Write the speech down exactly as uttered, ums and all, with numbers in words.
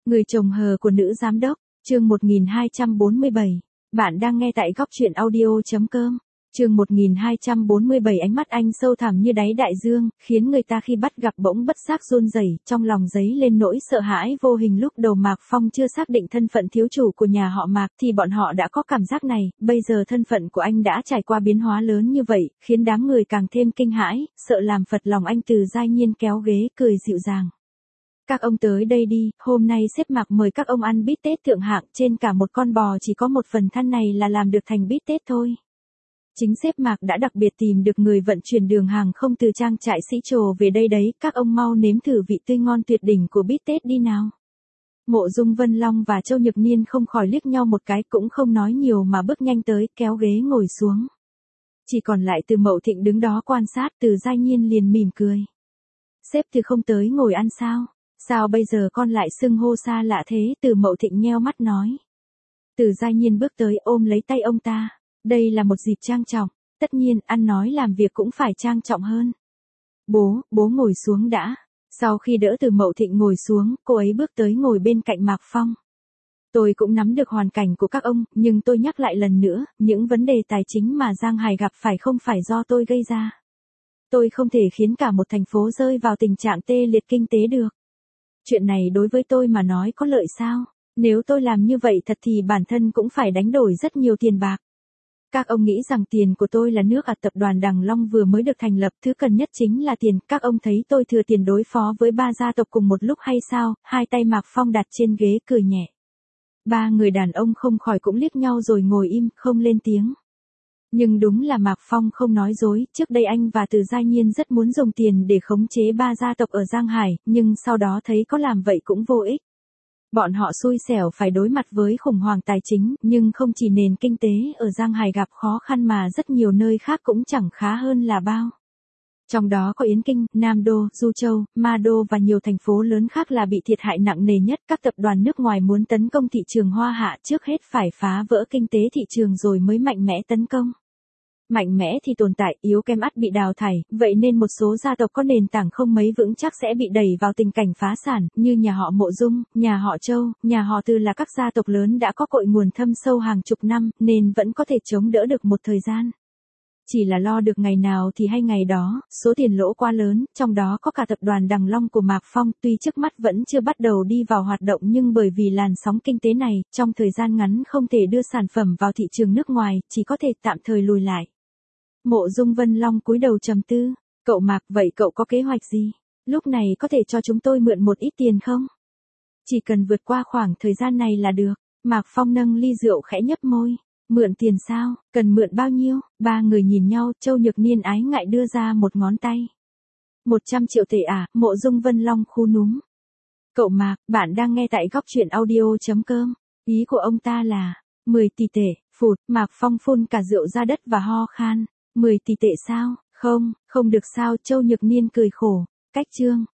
Người chồng hờ của nữ giám đốc, chương một nghìn hai trăm bốn mươi bảy. Bạn đang nghe tại góc truyện audio.com. Chương một nghìn hai trăm bốn mươi bảy. Ánh mắt anh sâu thẳm như đáy đại dương, khiến người ta khi bắt gặp bỗng bất giác run rẩy, trong lòng dấy lên nỗi sợ hãi vô hình. Lúc đầu Mạc Phong chưa xác định thân phận thiếu chủ của nhà họ Mạc thì bọn họ đã có cảm giác này, bây giờ thân phận của anh đã trải qua biến hóa lớn như vậy, khiến đám người càng thêm kinh hãi, sợ làm phật lòng anh. Từ Giai Nhiên kéo ghế cười dịu dàng. Các ông tới đây đi, hôm nay sếp Mạc mời các ông ăn bít tết thượng hạng, trên cả một con bò chỉ có một phần thân này là làm được thành bít tết thôi. Chính sếp Mạc đã đặc biệt tìm được người vận chuyển đường hàng không từ trang trại Sĩ Trồ về đây đấy, các ông mau nếm thử vị tươi ngon tuyệt đỉnh của bít tết đi nào. Mộ Dung Vân Long và Châu Nhược Niên không khỏi liếc nhau một cái, cũng không nói nhiều mà bước nhanh tới, kéo ghế ngồi xuống. Chỉ còn lại Từ Mậu Thịnh đứng đó quan sát. Từ Giai Nhiên liền mỉm cười. Sếp Từ không tới ngồi ăn sao? Sao bây giờ con lại xưng hô xa lạ thế? Từ Mậu Thịnh nheo mắt nói. Từ Giai Nhiên bước tới ôm lấy tay ông ta. Đây là một dịp trang trọng, tất nhiên ăn nói làm việc cũng phải trang trọng hơn. Bố, bố ngồi xuống đã. Sau khi đỡ Từ Mậu Thịnh ngồi xuống, cô ấy bước tới ngồi bên cạnh Mạc Phong. Tôi cũng nắm được hoàn cảnh của các ông, nhưng tôi nhắc lại lần nữa, những vấn đề tài chính mà Giang Hải gặp phải không phải do tôi gây ra. Tôi không thể khiến cả một thành phố rơi vào tình trạng tê liệt kinh tế được. Chuyện này đối với tôi mà nói có lợi sao? Nếu tôi làm như vậy thật thì bản thân cũng phải đánh đổi rất nhiều tiền bạc. Các ông nghĩ rằng tiền của tôi là nước à? Tập đoàn Đằng Long vừa mới được thành lập, thứ cần nhất chính là tiền. Các ông thấy tôi thừa tiền đối phó với ba gia tộc cùng một lúc hay sao? Hai tay Mạc Phong đặt trên ghế cười nhẹ. Ba người đàn ông không khỏi cũng liếc nhau rồi ngồi im, không lên tiếng. Nhưng đúng là Mạc Phong không nói dối, trước đây anh và Từ Giai Nhiên rất muốn dùng tiền để khống chế ba gia tộc ở Giang Hải, nhưng sau đó thấy có làm vậy cũng vô ích. Bọn họ xui xẻo phải đối mặt với khủng hoảng tài chính, nhưng không chỉ nền kinh tế ở Giang Hải gặp khó khăn mà rất nhiều nơi khác cũng chẳng khá hơn là bao. Trong đó có Yến Kinh, Nam Đô, Du Châu, Ma Đô và nhiều thành phố lớn khác là bị thiệt hại nặng nề nhất. Các tập đoàn nước ngoài muốn tấn công thị trường Hoa Hạ trước hết phải phá vỡ kinh tế thị trường rồi mới mạnh mẽ tấn công. Mạnh mẽ thì tồn tại, yếu kém ắt bị đào thải, vậy nên một số gia tộc có nền tảng không mấy vững chắc sẽ bị đẩy vào tình cảnh phá sản, như nhà họ Mộ Dung, nhà họ Châu, nhà họ Từ là các gia tộc lớn đã có cội nguồn thâm sâu hàng chục năm, nên vẫn có thể chống đỡ được một thời gian. Chỉ là lo được ngày nào thì hay ngày đó, số tiền lỗ quá lớn, trong đó có cả tập đoàn Đằng Long của Mạc Phong, tuy trước mắt vẫn chưa bắt đầu đi vào hoạt động nhưng bởi vì làn sóng kinh tế này, trong thời gian ngắn không thể đưa sản phẩm vào thị trường nước ngoài, chỉ có thể tạm thời lùi lại. Mộ Dung Vân Long cúi đầu trầm tư. Cậu Mạc, vậy cậu có kế hoạch gì? Lúc này có thể cho chúng tôi mượn một ít tiền không? Chỉ cần vượt qua khoảng thời gian này là được. Mạc Phong nâng ly rượu khẽ nhấp môi. Mượn tiền sao? Cần mượn bao nhiêu? Ba người nhìn nhau, Châu Nhược Niên ái ngại đưa ra một ngón tay. Một trăm triệu tệ à? Mộ Dung Vân Long khu núm. Cậu Mạc, bạn đang nghe tại góc truyện audio.com. Ý của ông ta là mười tỷ tệ. Phụt, Mạc Phong phun cả rượu ra đất và ho khan. mười tỷ tệ sao? Không, không được sao? Châu Nhược Niên cười khổ. Cách chương.